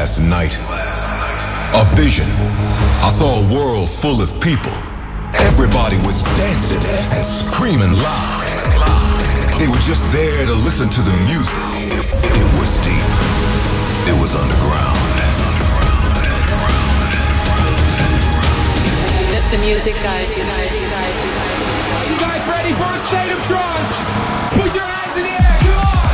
last night. A vision. I saw a world full of people. Everybody was dancing and screaming loud. They were just there to listen to the music. It was deep. It was underground. The music guys, you guys. You guys ready for a state of trance? Put your hands in the air, come on!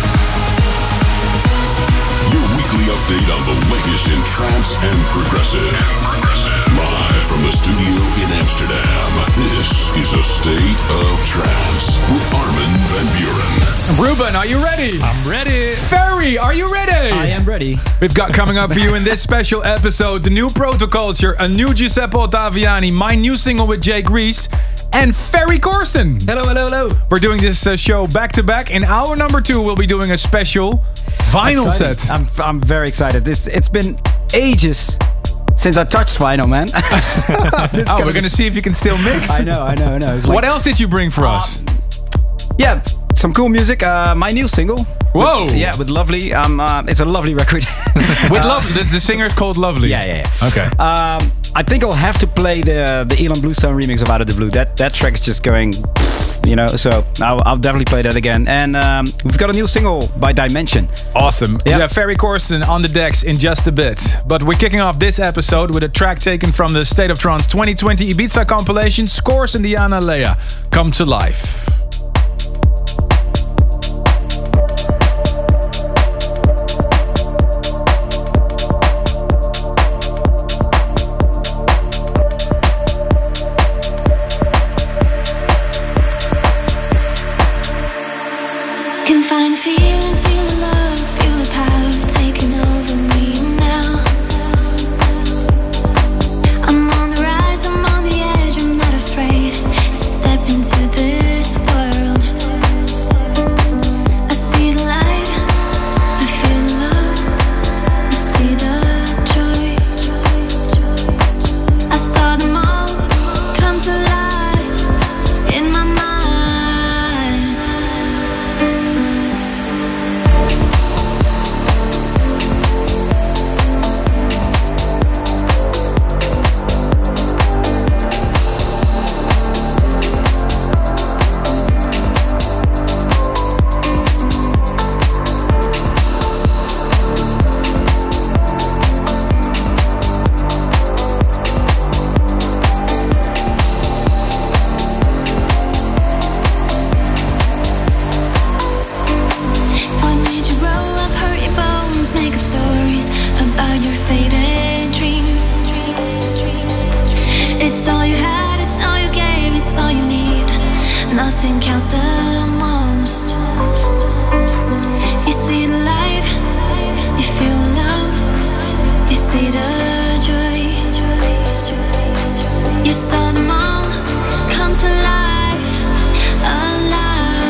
Your weekly update on the latest in trance and progressive. Live from the studio in Amsterdam, this is A State of Trance with Armin van Buuren. Ruben, are you ready? I'm ready. Ferry, are you ready? I am ready. We've got coming up for you in this special episode the new Protoculture, a new Giuseppe Ottaviani, my new single with Jake Reese, and Ferry Corsten. Hello. We're doing this show back to back. In hour number 2, we'll be doing a special vinyl Excited. set. I'm very excited. It's been ages since I touched vinyl, man. We're going to see if you can still mix. I know. It's like, What else did you bring for us? Yeah, some cool music. My new single. Whoa. With Lovely. It's a lovely record. With Lovely. The singer is called Lovely. Yeah. Okay. I think I'll have to play the Elon Bluestone remix of Out of the Blue. That track is just going, so I'll definitely play that again. And we've got a new single by Dimension. Awesome. Yeah. Yeah, Ferry Corsten on the decks in just a bit. But we're kicking off this episode with a track taken from the State of Trance 2020 Ibiza compilation, Scores and Diana Lea, Come to Life. Can find the feeling, feel the love, feel the power taking over me now. I'm on the rise, I'm on the edge, I'm not afraid to step into this world. I see the light, I feel the love, I see the joy. I saw them all come to life in my mind. It's what made you grow up, hurt your bones, make up stories about your faded dreams. It's all you had, it's all you gave, it's all you need. Nothing counts the most. You see the light, you feel love, you see the joy. You saw them all come to life, aligned.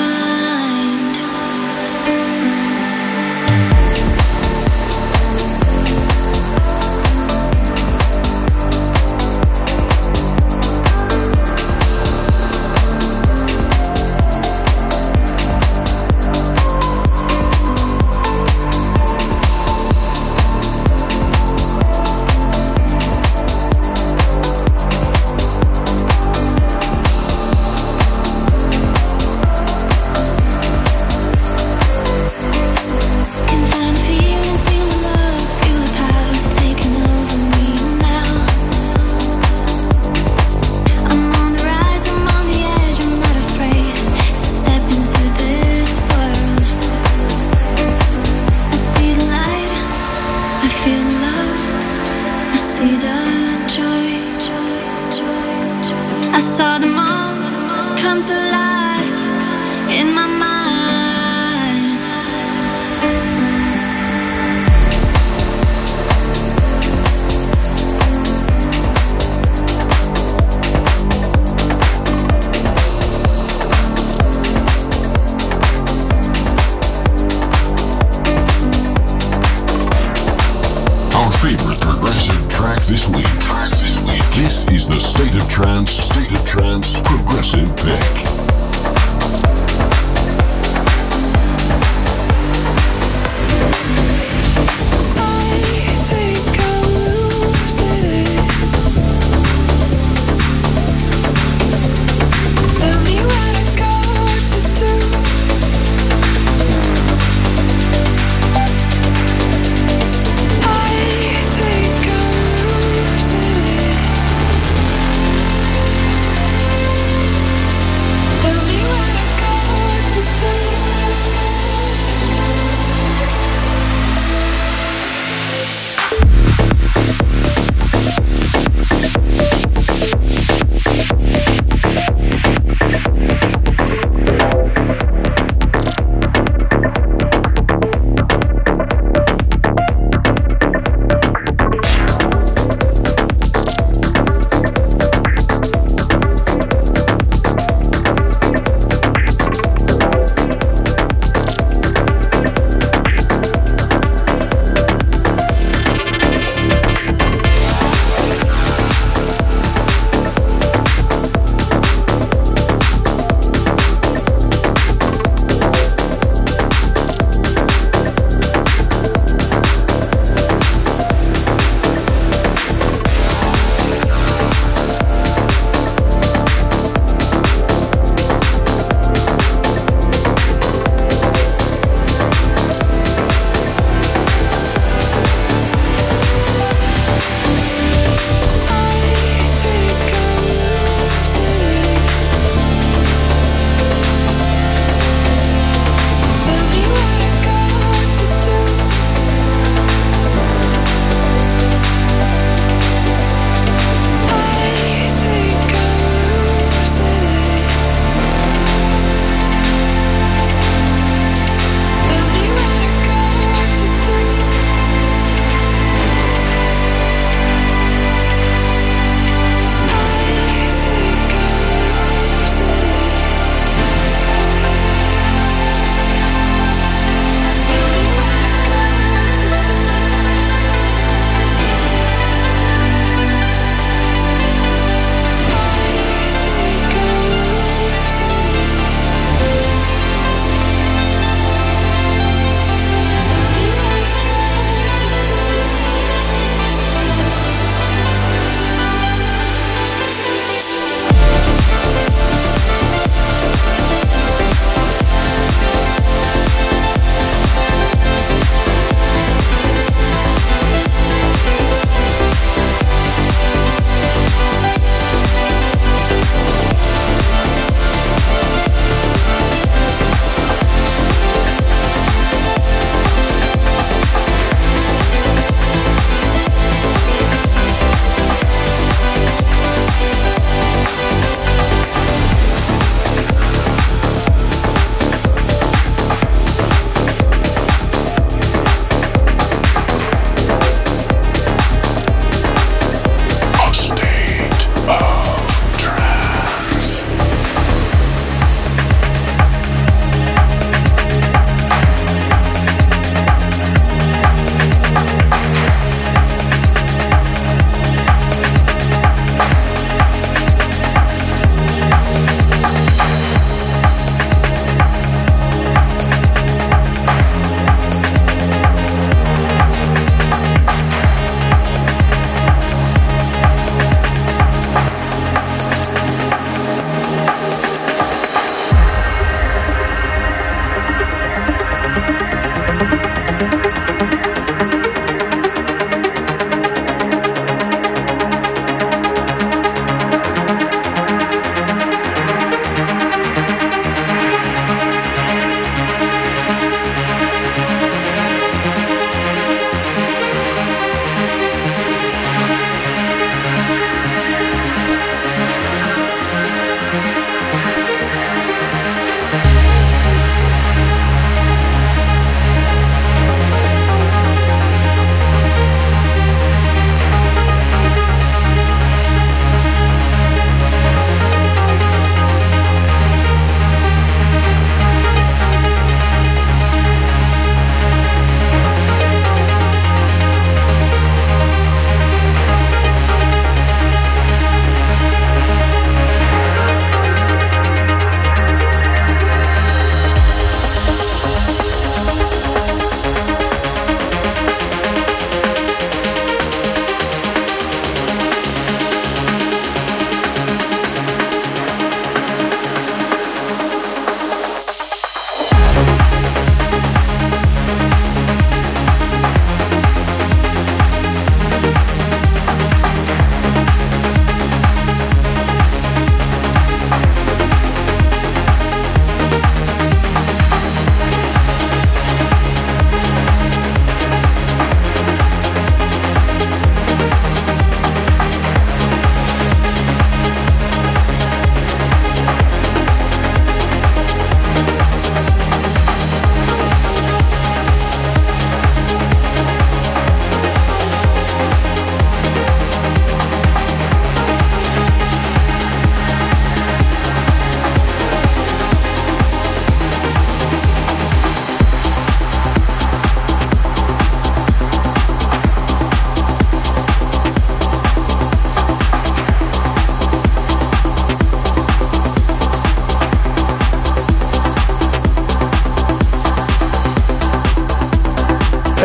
Can find the feeling, feel the love, feel the power taking over me now. I'm on the rise, I'm on the edge, I'm not afraid to step into this world. I see the light, I feel love, I see the joy. I saw them all come to life in my mind. Our favorite progressive track this week. This is the State of Trance progressive pick. I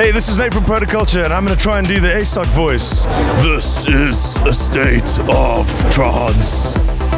Hey, this is Nate from Protoculture, and I'm going to try and do the ASOC voice. This is a state of trance.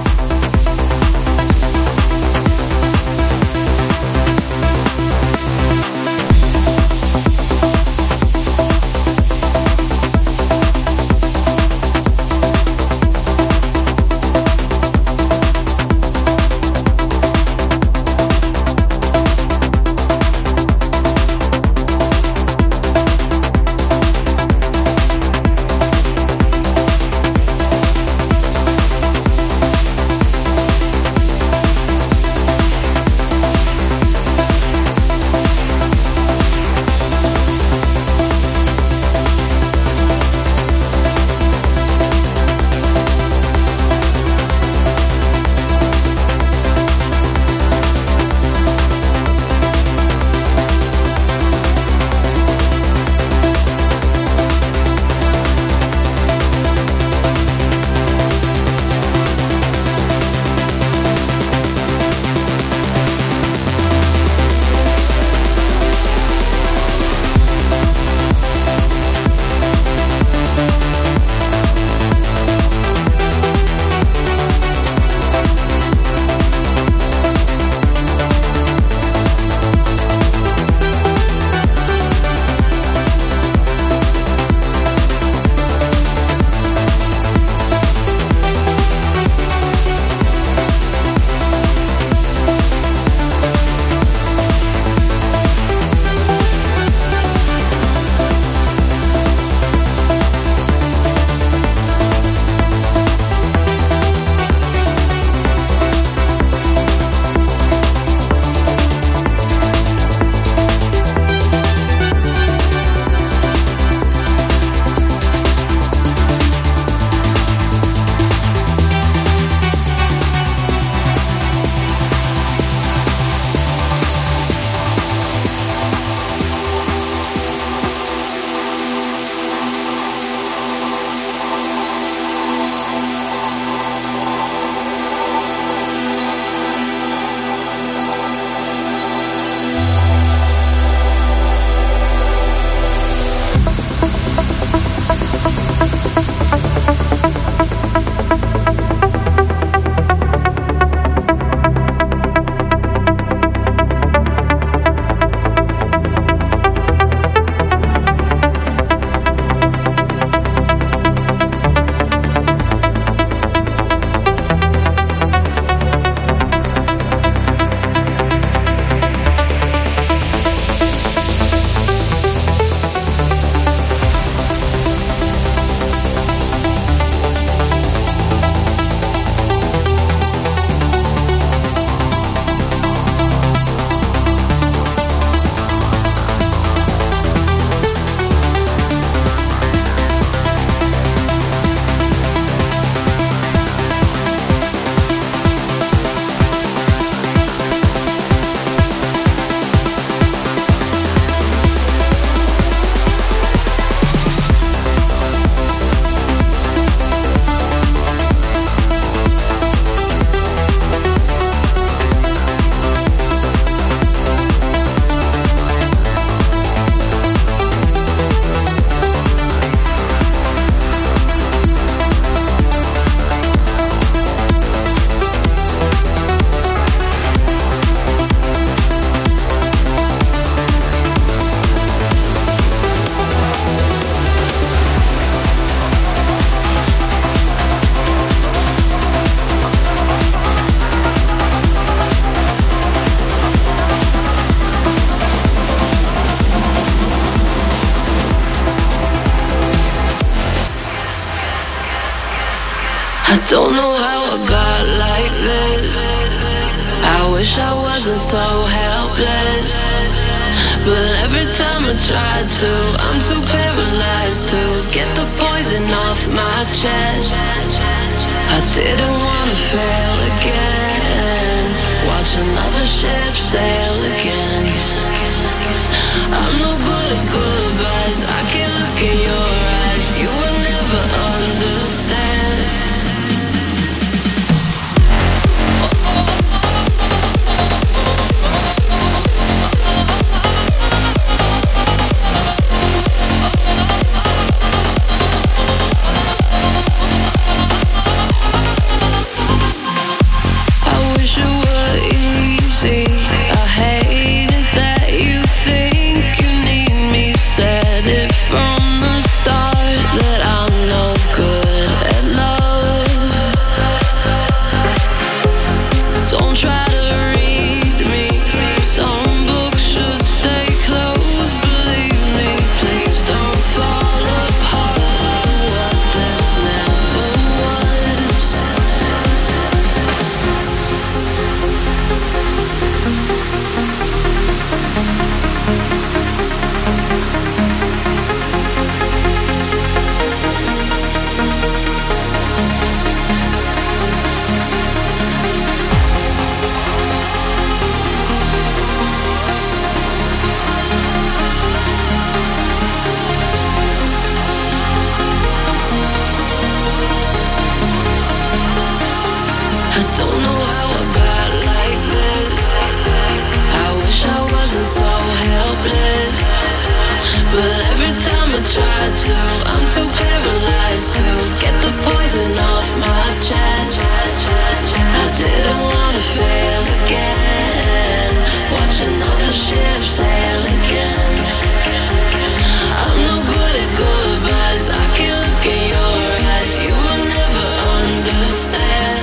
I don't know how I got like this. I wish I wasn't so helpless, but every time I try to, I'm too paralyzed to get the poison off my chest. I didn't wanna fail again, watch another ship sail again. I'm no good at goodbyes, I can look in your eyes, you will never understand. tried to, I'm too paralyzed to get the poison off my chest. I didn't wanna fail again, watch another ship sail again. I'm no good at goodbyes, I can look in your eyes, you will never understand.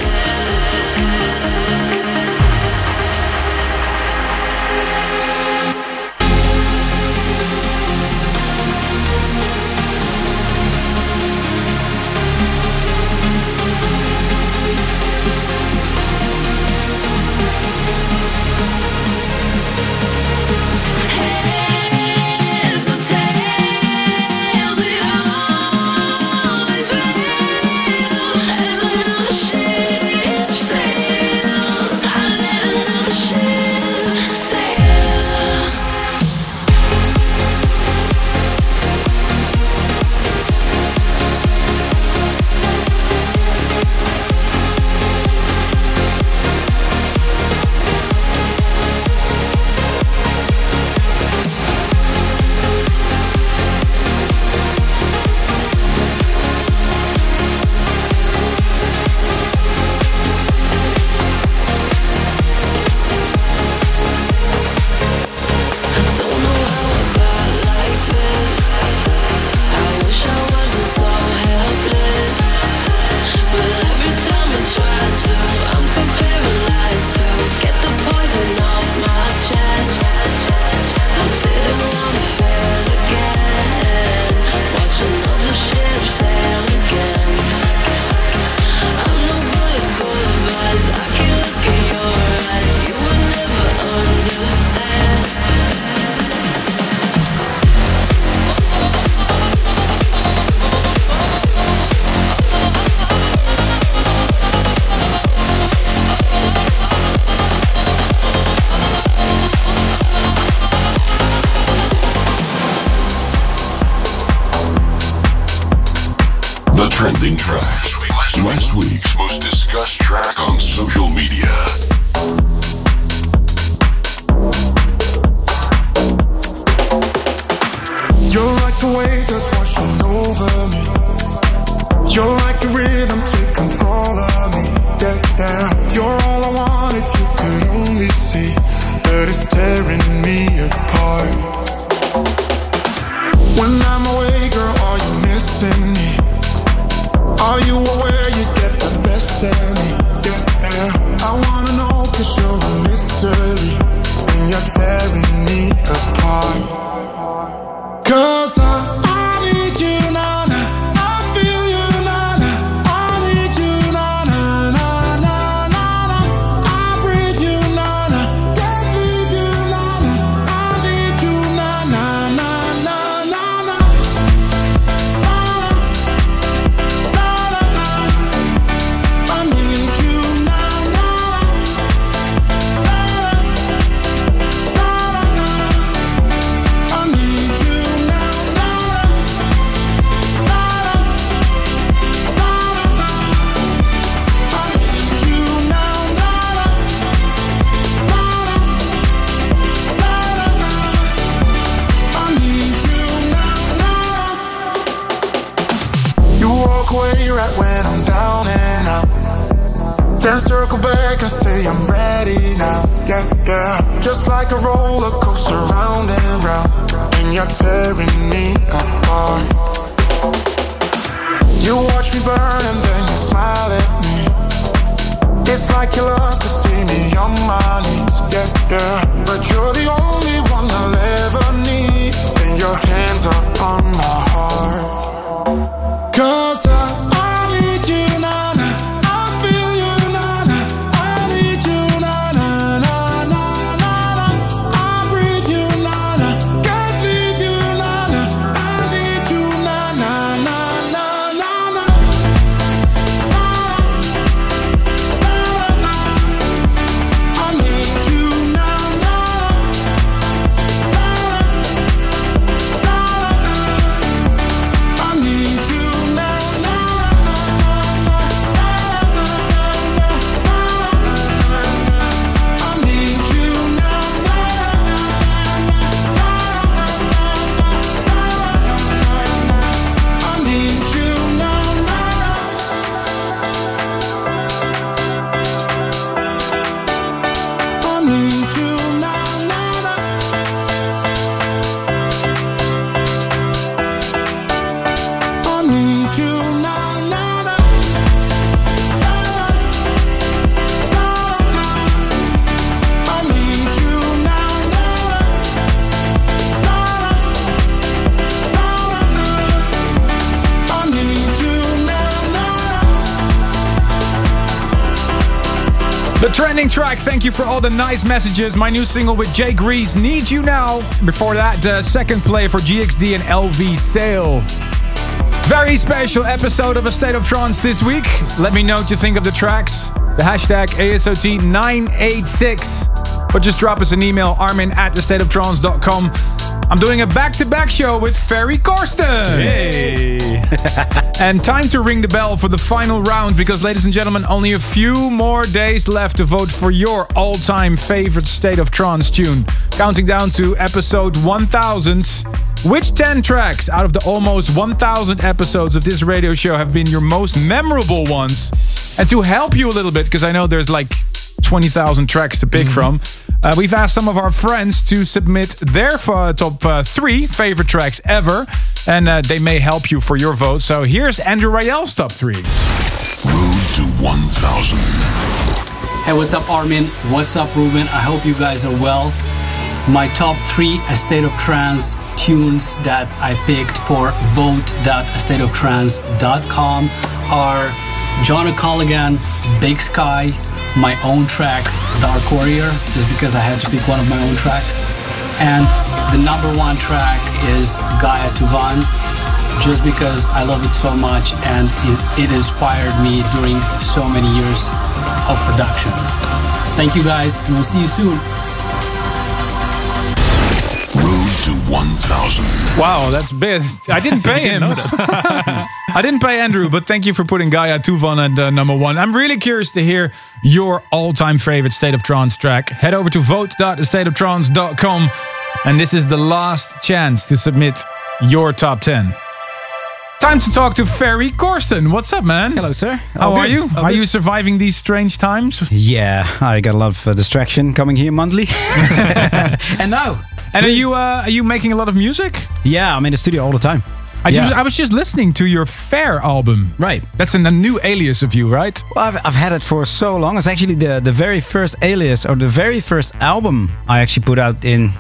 Trending track. Last week's most discussed track on social media. You're like the wave that's washing over me. You're like the rhythm, take control of me. Yeah, yeah. You're all I want if you could only see that it's tearing me apart. When I'm away, girl, are you missing me? Are you aware you get the best of me? Yeah, I wanna know 'cause you're a mystery and you're tearing me apart. 'Cause I need you, na-na, I feel you, na-na, I need you, na-na, na-na, na-na, I breathe you, na-na, can't leave you, na-na, I need you, na-na, na-na, na-na. Right when I'm down and out, then circle back and say I'm ready now. Yeah, yeah. Just like a roller coaster round and round, and you're tearing me apart. You watch me burn and then you smile at me. It's like you love to see me on my knees. Yeah, yeah. But you're the only one I'll ever need, and your hands are on my heart. 'Cause I need you, na-na, I feel you, na-na, I need you, na-na, na-na, na-na, I breathe you, na-na, can't leave you, na-na, I need you, na-na, na-na, na-na, na-na, I need you, na-na, Trending track, thank you for all the nice messages. My new single with Jay Grease, Need You Now. Before that, the second play for GXD and LV Sale. Very special episode of A State of Trance this week. Let me know what you think of the tracks. The hashtag ASOT986. But just drop us an email, armin@thestateoftrance.com. I'm doing a back-to-back show with Ferry Corsten. Hey! And time to ring the bell for the final round because, ladies and gentlemen, only a few more days left to vote for your all-time favorite State of Trance tune. Counting down to episode 1000. Which 10 tracks out of the almost 1000 episodes of this radio show have been your most memorable ones? And to help you a little bit, because I know there's like 20,000 tracks to pick from, we've asked some of our friends to submit their top 3 favorite tracks ever, and they may help you for your vote. So here's Andrew Rayel's top 3. Road to 1000. Hey, what's up, Armin? What's up, Ruben? I hope you guys are well. My top 3 A State of Trance tunes that I picked for vote.astateoftrance.com are John O'Callaghan, Big Sky, my own track, Dark Warrior, just because I had to pick one of my own tracks. And the number 1 track is Gaia Tuvan, just because I love it so much and it inspired me during so many years of production. Thank you guys, and we'll see you soon. Road to 1000. Wow, that's big. I didn't pay him. I didn't pay Andrew, but thank you for putting Gaia Tuvan at number 1. I'm really curious to hear your all-time favorite State of Trance track. Head over to vote.thestateoftrance.com, and this is the last chance to submit your top 10. Time to talk to Ferry Corsten. What's up, man? Hello, sir. How are you? Are you surviving these strange times? Yeah, I got a lot of distraction coming here monthly. And now. And are you making a lot of music? Yeah, I'm in the studio all the time. I was just listening to your Fair album. Right. That's a new alias of you, right? Well, I've had it for so long. It's actually the very first alias, or the very first album I actually put out in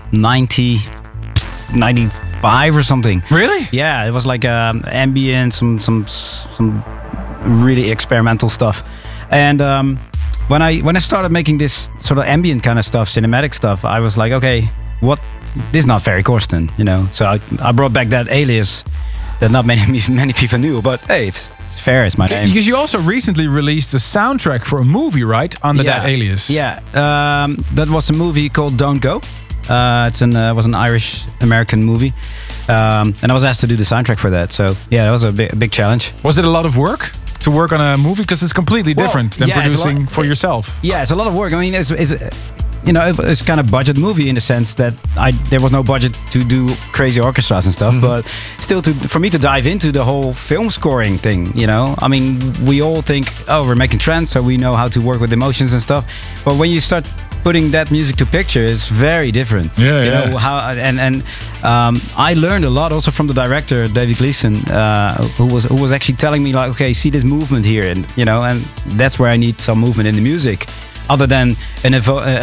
95 or something. Really? Yeah, it was like ambient, some really experimental stuff. And when I started making this sort of ambient kind of stuff, cinematic stuff, I was like, okay, this is not Ferry Corsten, you know. So I brought back that alias that not many people knew, but hey, it's Fair is my name. Because you also recently released a soundtrack for a movie, right? Under that alias. Yeah, that was a movie called Don't Go. It was an Irish-American movie. And I was asked to do the soundtrack for that. So yeah, that was a big challenge. Was it a lot of work to work on a movie? Because it's completely different than producing for yourself. Yeah, it's a lot of work. I mean, it's kind of budget movie in the sense that there was no budget to do crazy orchestras and stuff, but still for me to dive into the whole film scoring thing, you know. I mean, we all think, oh, we're making trance, so we know how to work with emotions and stuff. But when you start putting that music to picture, it's very different. Yeah, you know how I learned a lot also from the director David Gleason, who was actually telling me like, okay, see this movement here, and you know, and that's where I need some movement in the music. Other than an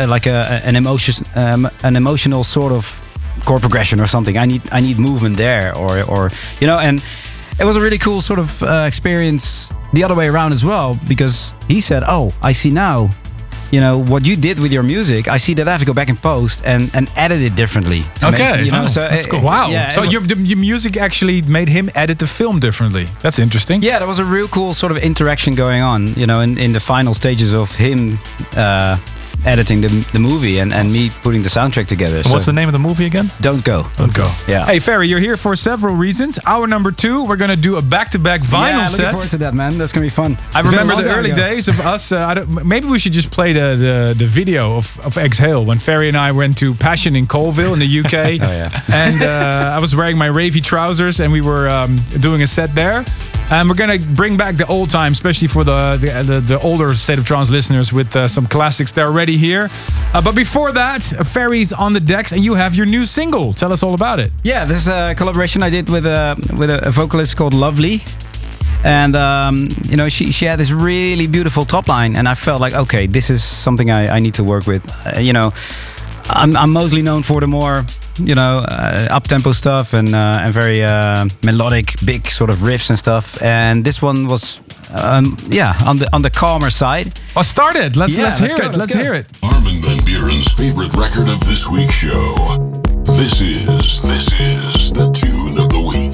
emotional sort of chord progression or something, I need movement there, or you know. And it was a really cool sort of experience the other way around as well, because he said, "Oh, I see now, you know what you did with your music. I see that I have to go back and post and edit it differently." Okay, you know, so that's cool. Wow. Yeah, so your music actually made him edit the film differently. That's interesting. Yeah, there was a real cool sort of interaction going on, you know, in the final stages of him editing the movie and me putting the soundtrack together. What's the name of the movie again? Don't Go. Don't Go. Yeah. Hey, Ferry, you're here for several reasons. Hour number 2, we're going to do a back-to-back vinyl set. Looking forward to that, man. That's going to be fun. I remember the early days of us. Maybe we should just play the video of Exhale when Ferry and I went to Passion in Colville in the UK. Oh, yeah. And I was wearing my Ravy trousers and we were doing a set there. And we're going to bring back the old time, especially for the older State of Trance listeners, with some classics that are already here. But before that, Ferry's on the decks, and you have your new single. Tell us all about it. Yeah, this is a collaboration I did with a vocalist called Lovely. And, you know, she had this really beautiful top line, and I felt like, okay, this is something I need to work with. You know, I'm mostly known for the more, you know, up-tempo stuff and very melodic, big sort of riffs and stuff. And this one was on the calmer side. Well, start it. Let's hear it. Let's hear it. Armin van Buuren's favorite record of this week's show. This is the tune of the week.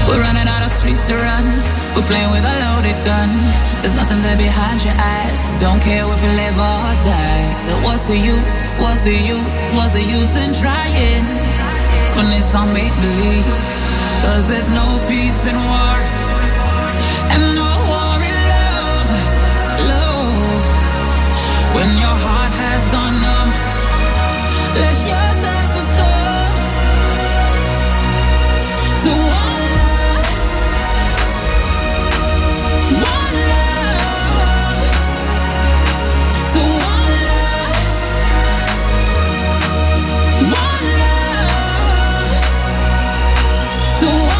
We're running out of streets to run. We're playing with a loaded gun. There's nothing there behind your eyes. Don't care if you live or die. What's the use? What's the use? What's the use in trying when it's all make believe? 'Cause there's no peace in war and no war in love. Love. When your heart has gone numb, let yourself succumb to one love, to one love, one love, to one love.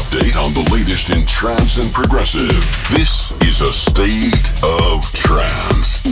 update on the latest in trance and progressive. This is a State of Trance.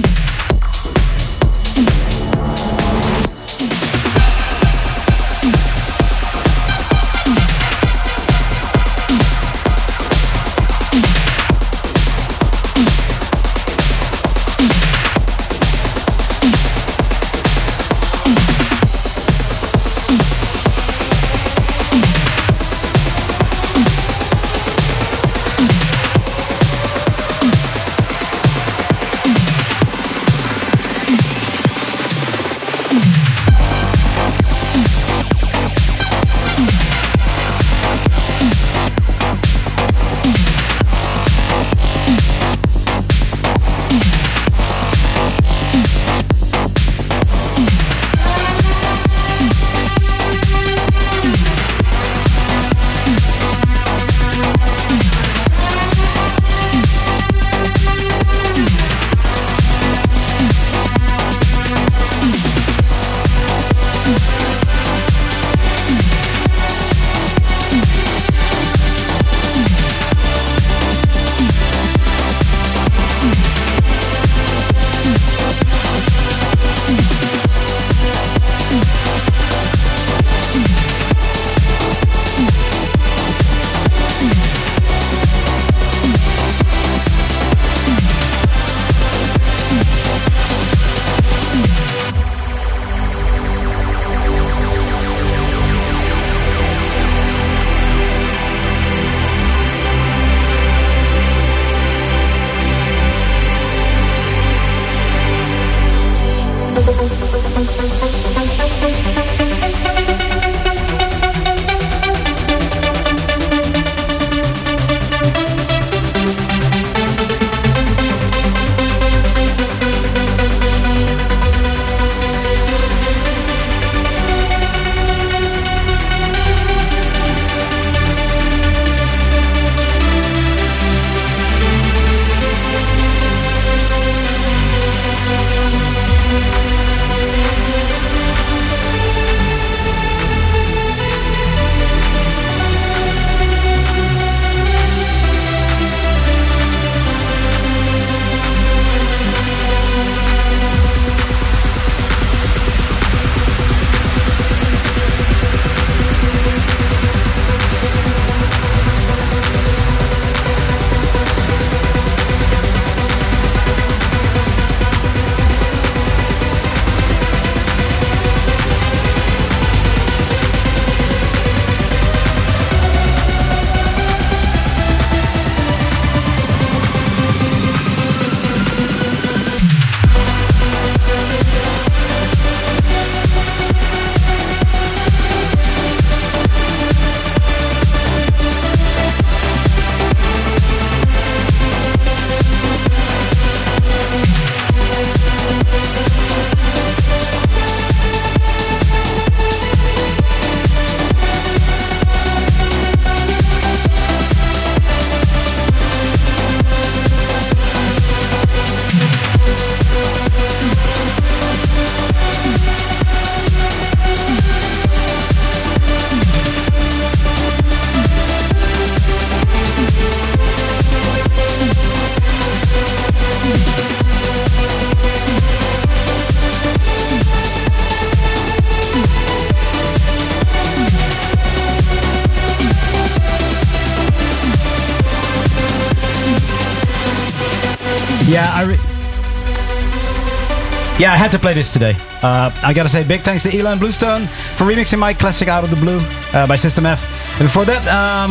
Yeah, I had to play this today. I gotta say big thanks to Elon Bluestone for remixing my classic Out of the Blue by System F. And before that,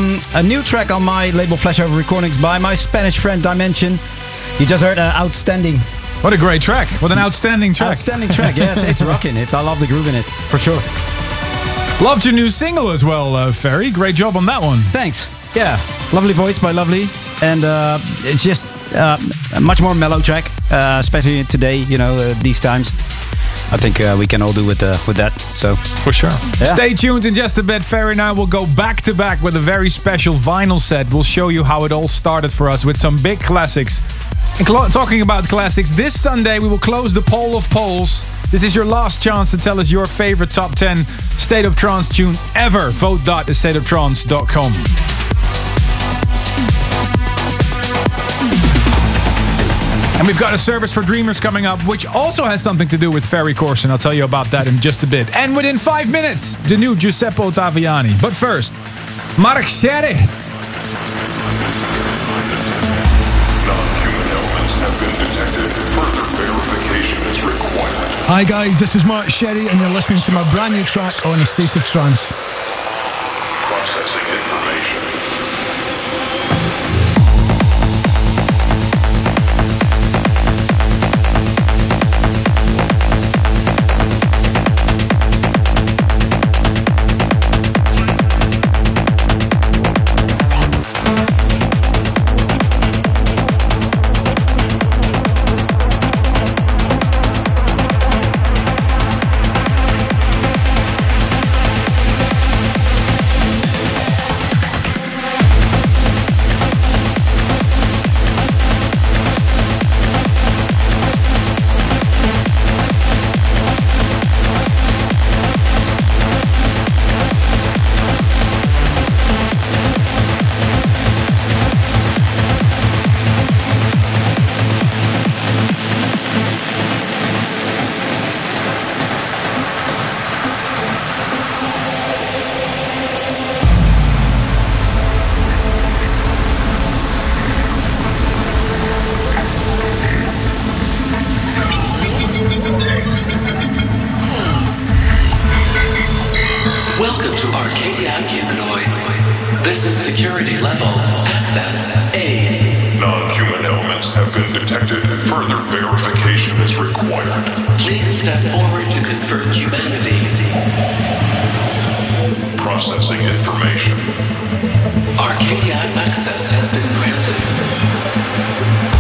a new track on my label Flashover Recordings by my Spanish friend Dimension. You just heard Outstanding. What a great track. What an outstanding track. Outstanding track, yeah. It's rocking. I love the groove in it, for sure. Loved your new single as well, Ferry. Great job on that one. Thanks. Yeah, lovely voice by Lovely. And it's just a much more mellow track, especially today, these times. I think we can all do with that. So for sure. Yeah. Stay tuned in just a bit. Ferry and I will go back to back with a very special vinyl set. We'll show you how it all started for us with some big classics. And talking about classics, this Sunday we will close the poll of polls. This is your last chance to tell us your favorite top 10 State of Trance tune ever. Vote.thestateoftrance.com. And we've got a service for dreamers coming up, which also has something to do with ferry coursing. I'll tell you about that in just a bit. And within 5 minutes, the new Giuseppe Ottaviani. But first, Mark Sherry. Non-human elements have been detected. Further verification is required. Hi guys, this is Mark Sherry and you're listening to my brand new track on A State of Trance. Processing information. Welcome to Arcadia Humanoid. This is security level. Access A. Non-human elements have been detected. Further verification is required. Please step forward to confirm humanity. Processing information. Arcadia access has been granted.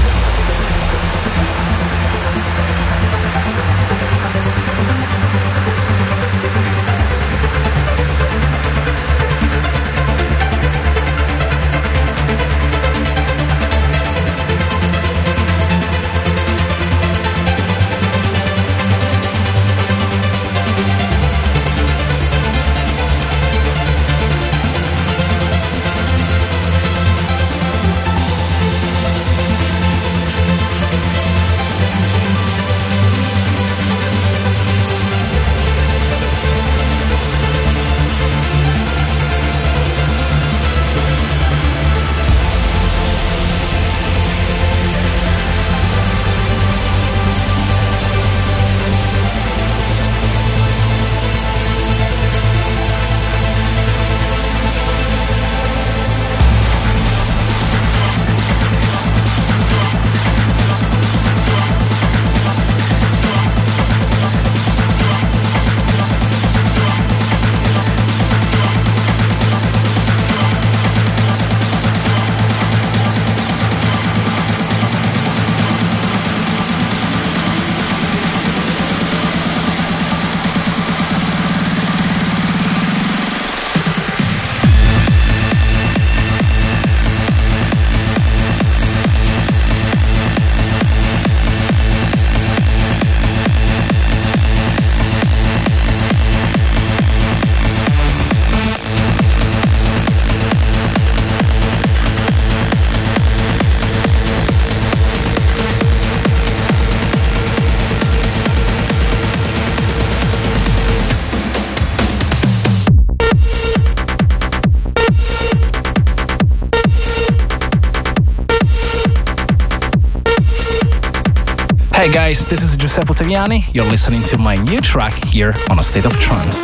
Hey guys, this is Giuseppe Ottaviani. You're listening to my new track here on A State of Trance.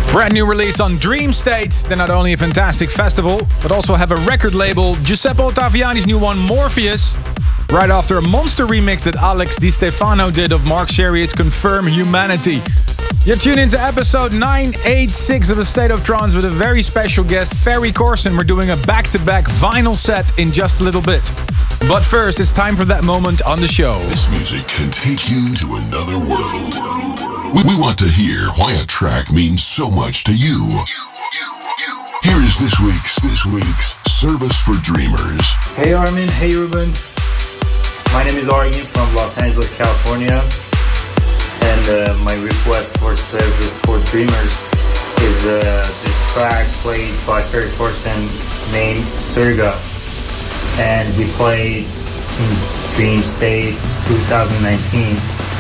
Brand new release on Dream State. They're not only a fantastic festival, but also have a record label. Giuseppe Ottaviani's new one, Morpheus. Right after a monster remix that Alex Di Stefano did of Mark Sherry's Confirm Humanity. You're tuned into episode 986 of A State of Trance with a very special guest, Ferry Corsten. We're doing a back-to-back vinyl set in just a little bit. But first, it's time for that moment on the show. This music can take you to another world. We want to hear why a track means so much to you. Here is this week's Service for Dreamers. Hey Armin, hey Ruben. My name is Armin from Los Angeles, California. And my request for Service for Dreamers is the track played by Ferry Corsten named Surga. And he played in Dream State 2019.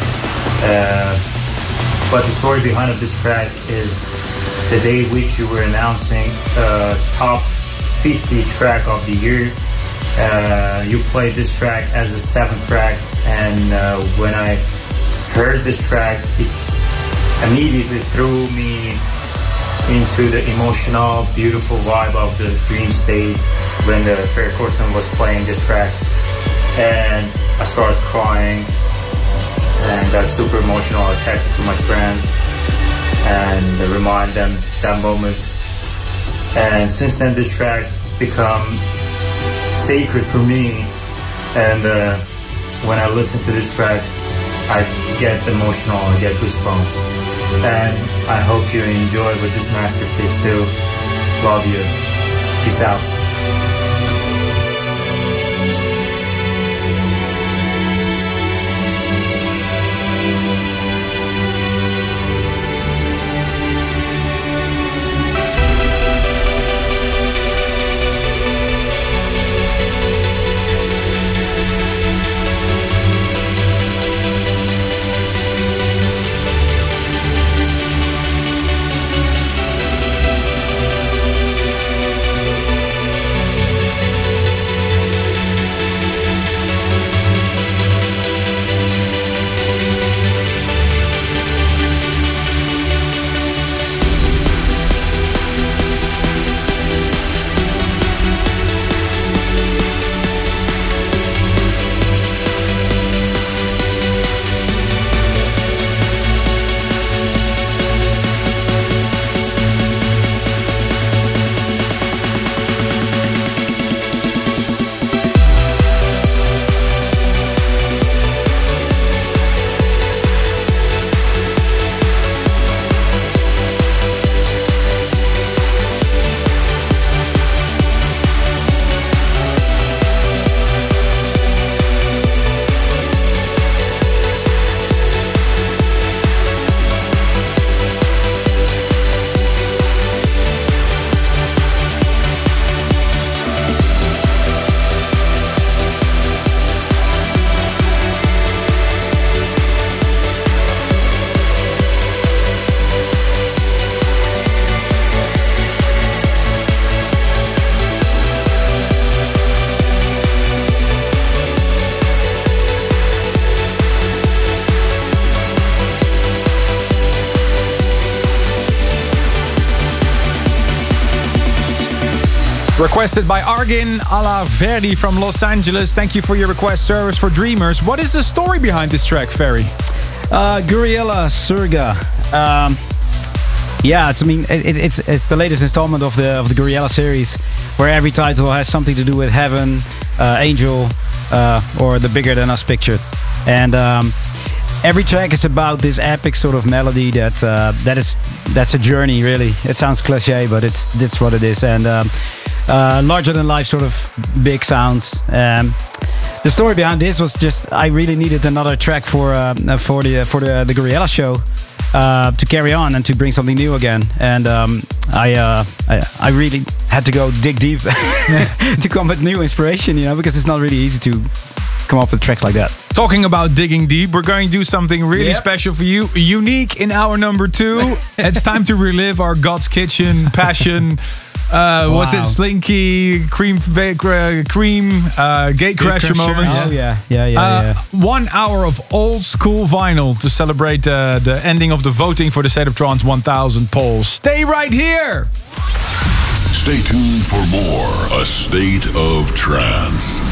But the story behind this track is the day which you were announcing top 50 track of the year. You played this track as a 7th track, and when I heard this track, it immediately threw me into the emotional, beautiful vibe of the Dream State when the Ferry Corsten was playing this track, and I started crying and got super emotional. I texted to my friends and remind them that moment. And since then, this track become sacred for me. And when I listen to this track, I get emotional, I get goosebumps. And I hope you enjoy with this masterpiece too. Love you. Peace out. Requested by Argin Alaverdi from Los Angeles. Thank you for your request, Service for Dreamers. What is the story behind this track, Ferry? Guriella Surga. Yeah, it's the latest installment of the Guriella series, where every title has something to do with heaven, angel, or the bigger than us picture. And every track is about this epic sort of melody that's a journey, really. It sounds cliche, but that's what it is. And larger than life sort of big sounds. The story behind this was just I really needed another track for the Guriella show to carry on and to bring something new again. And I really had to go dig deep to come with new inspiration, because it's not really easy to come up with tracks like that. Talking about digging deep, we're going to do something really special for you. Unique in hour number 2. It's time to relive our God's Kitchen passion. Was it Slinky, Cream, Gatecrasher moments? Oh, yeah. 1 hour of old school vinyl to celebrate the ending of the voting for the State of Trance 1000 poll. Stay right here! Stay tuned for more A State of Trance.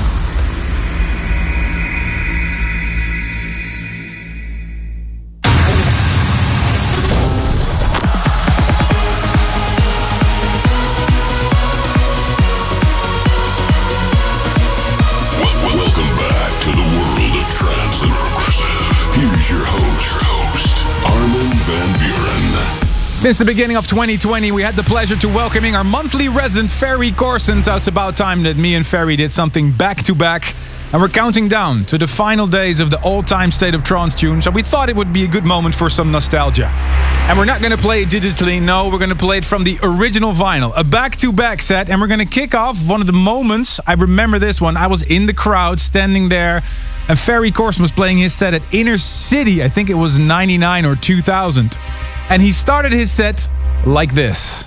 Welcome back to the world of trance and progressive. Here's your host, Armin van Buuren. Since the beginning of 2020, we had the pleasure to welcoming our monthly resident Ferry Corson. So it's about time that me and Ferry did something back to back. And we're counting down to the final days of the all-time State of Trance tune. So we thought it would be a good moment for some nostalgia. And we're not going to play it digitally, no, we're going to play it from the original vinyl. A back-to-back set, and we're going to kick off one of the moments. I remember this one. I was in the crowd, standing there, and Ferry Corson was playing his set at Inner City. I think it was 99 or 2000. And he started his set like this.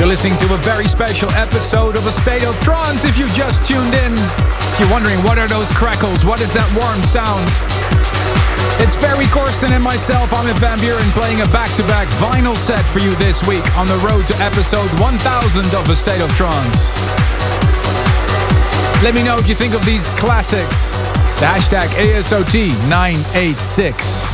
You're listening to a very special episode of A State of Trance if you just tuned in. If you're wondering what are those crackles, what is that warm sound? It's Ferry Corsten and myself, Armin van Buuren, playing a back-to-back vinyl set for you this week on the road to episode 1000 of A State of Trance. Let me know what you think of these classics. The hashtag ASOT986.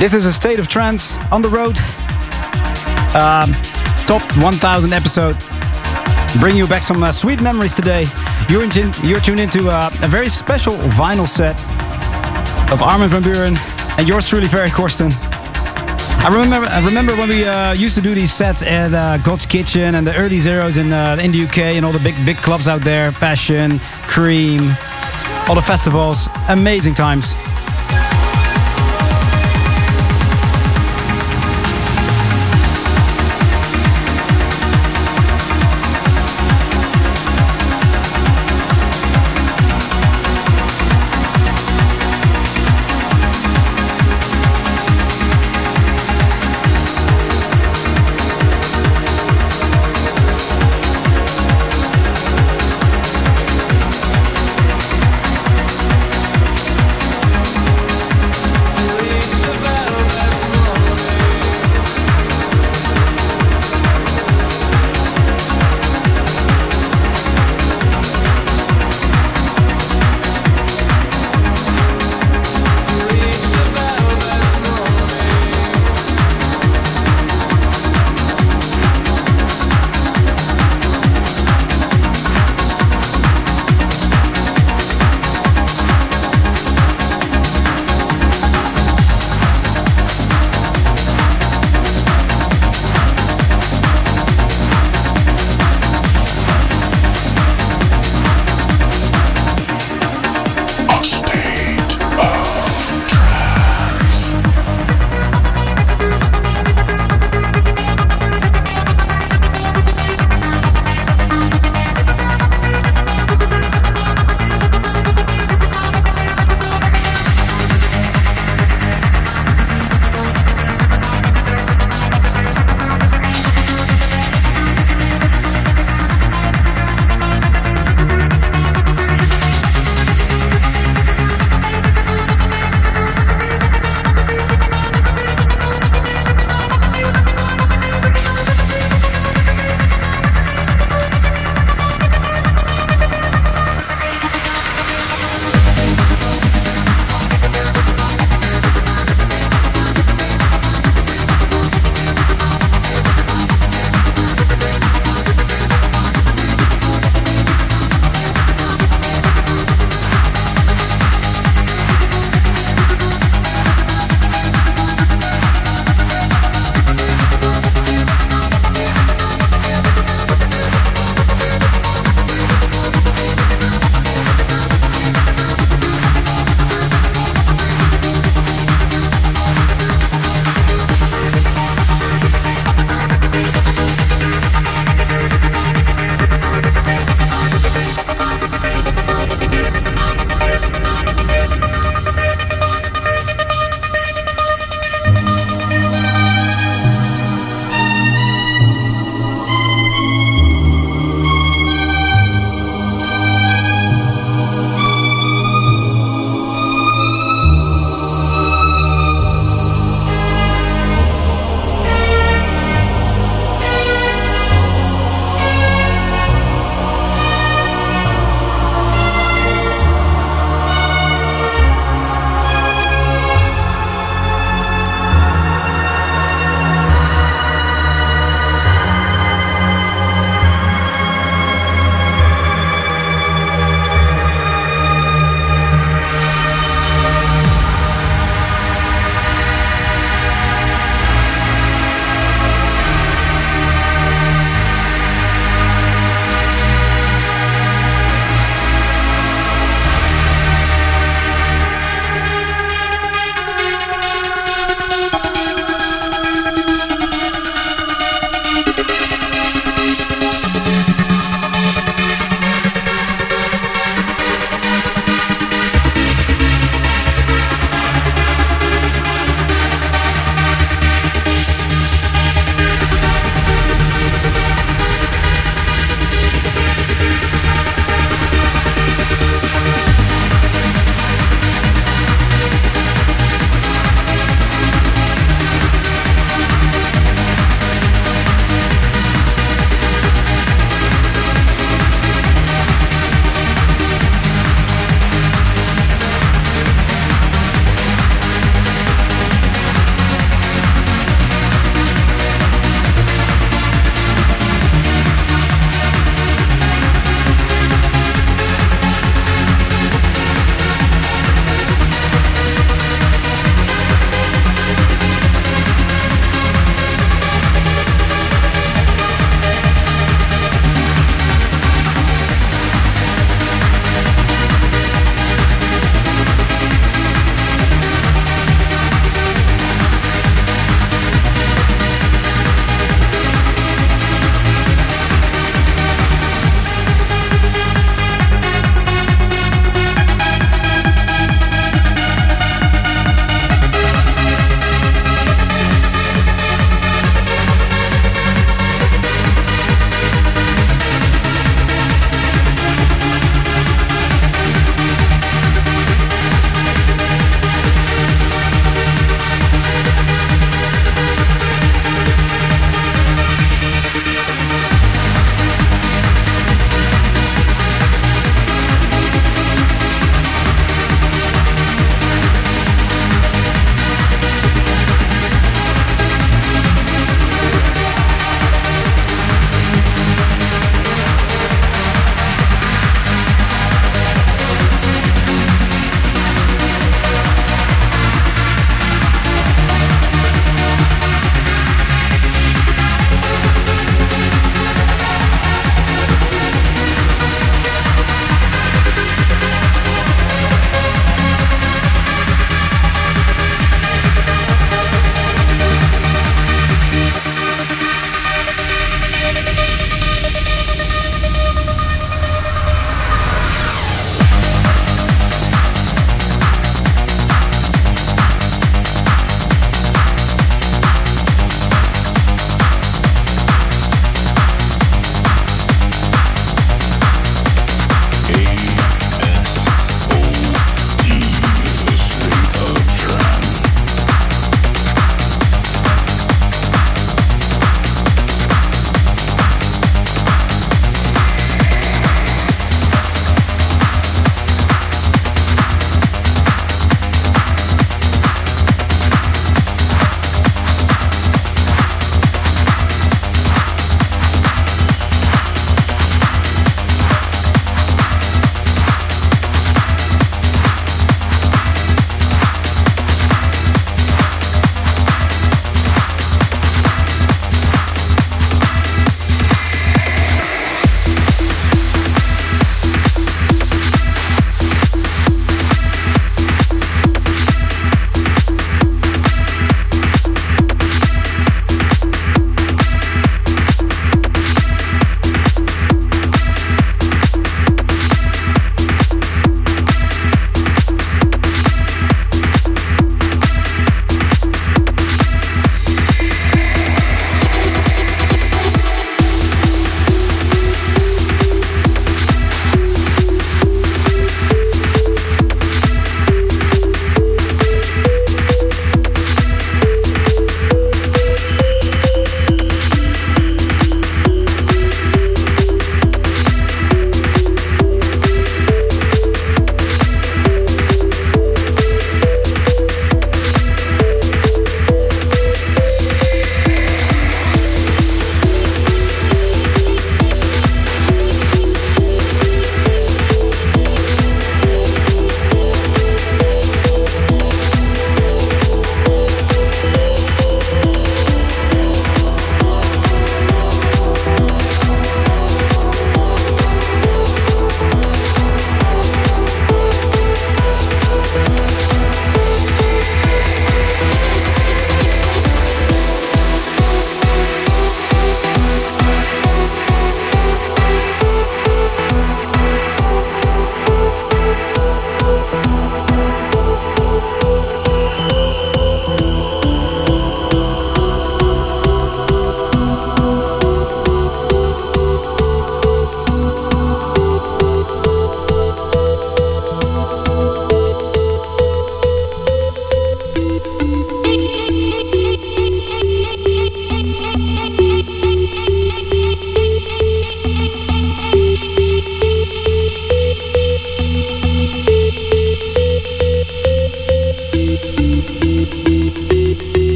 This is a State of Trance on the road. Top 1000 episode. Bring you back some sweet memories today. You're tuned into a very special vinyl set of Armin van Buuren and yours truly, Ferry Corsten. I remember when we used to do these sets at God's Kitchen and the early zeros in the UK and all the big clubs out there. Passion, Cream, all the festivals. Amazing times.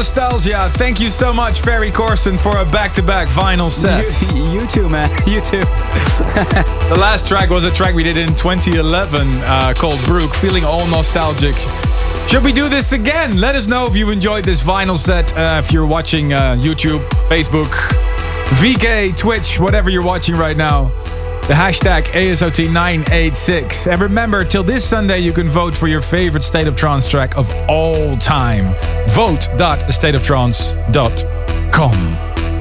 nostalgia. Thank you so much, Ferry Corsten, for a back-to-back vinyl set. You too, man. You too. The last track was a track we did in 2011 called Brook, feeling all nostalgic. Should we do this again? Let us know if you enjoyed this vinyl set. If you're watching YouTube, Facebook, VK, Twitch, whatever you're watching right now. The hashtag ASOT986. And remember, till this Sunday, you can vote for your favorite State of Trance track of all time. Vote.stateoftrance.com.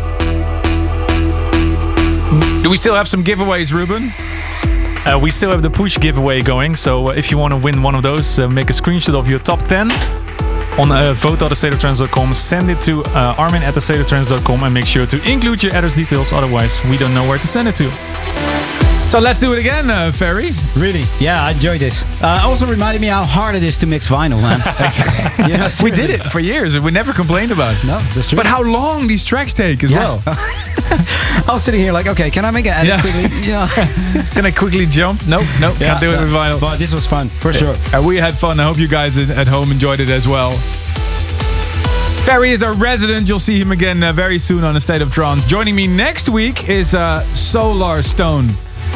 Do we still have some giveaways, Ruben? We still have the push giveaway going, so if you want to win one of those, make a screenshot of your top 10 on vote.stateoftrance.com, send it to armin@stateoftrance.com, and make sure to include your address details, otherwise we don't know where to send it to. So let's do it again, Ferry. Really? Yeah, I enjoyed this. Also reminded me how hard it is to mix vinyl, man. You know, we did it for years and we never complained about it. No, that's true. But how long these tracks take as well. I was sitting here like, okay, can I make an edit quickly? Yeah. Can I quickly jump? Nope, can't do it with vinyl. But this was fun, for sure. We had fun. I hope you guys at home enjoyed it as well. Ferry is our resident. You'll see him again very soon on A State of Trance. Joining me next week is Solar Stone.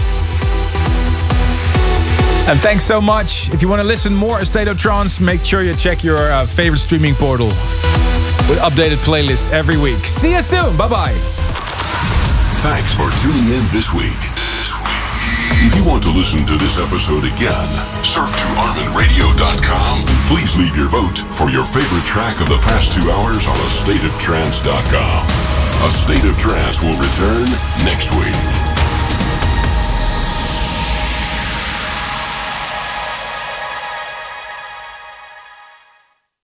And thanks so much. If you want to listen more A State of Trance, make sure you check your favorite streaming portal with updated playlists every week. See you soon. Bye-bye. Thanks for tuning in this week. If you want to listen to this episode again, surf to ArminRadio.com. Please leave your vote for your favorite track of the past 2 hours on AStateOfTrance.com. A State of Trance will return next week.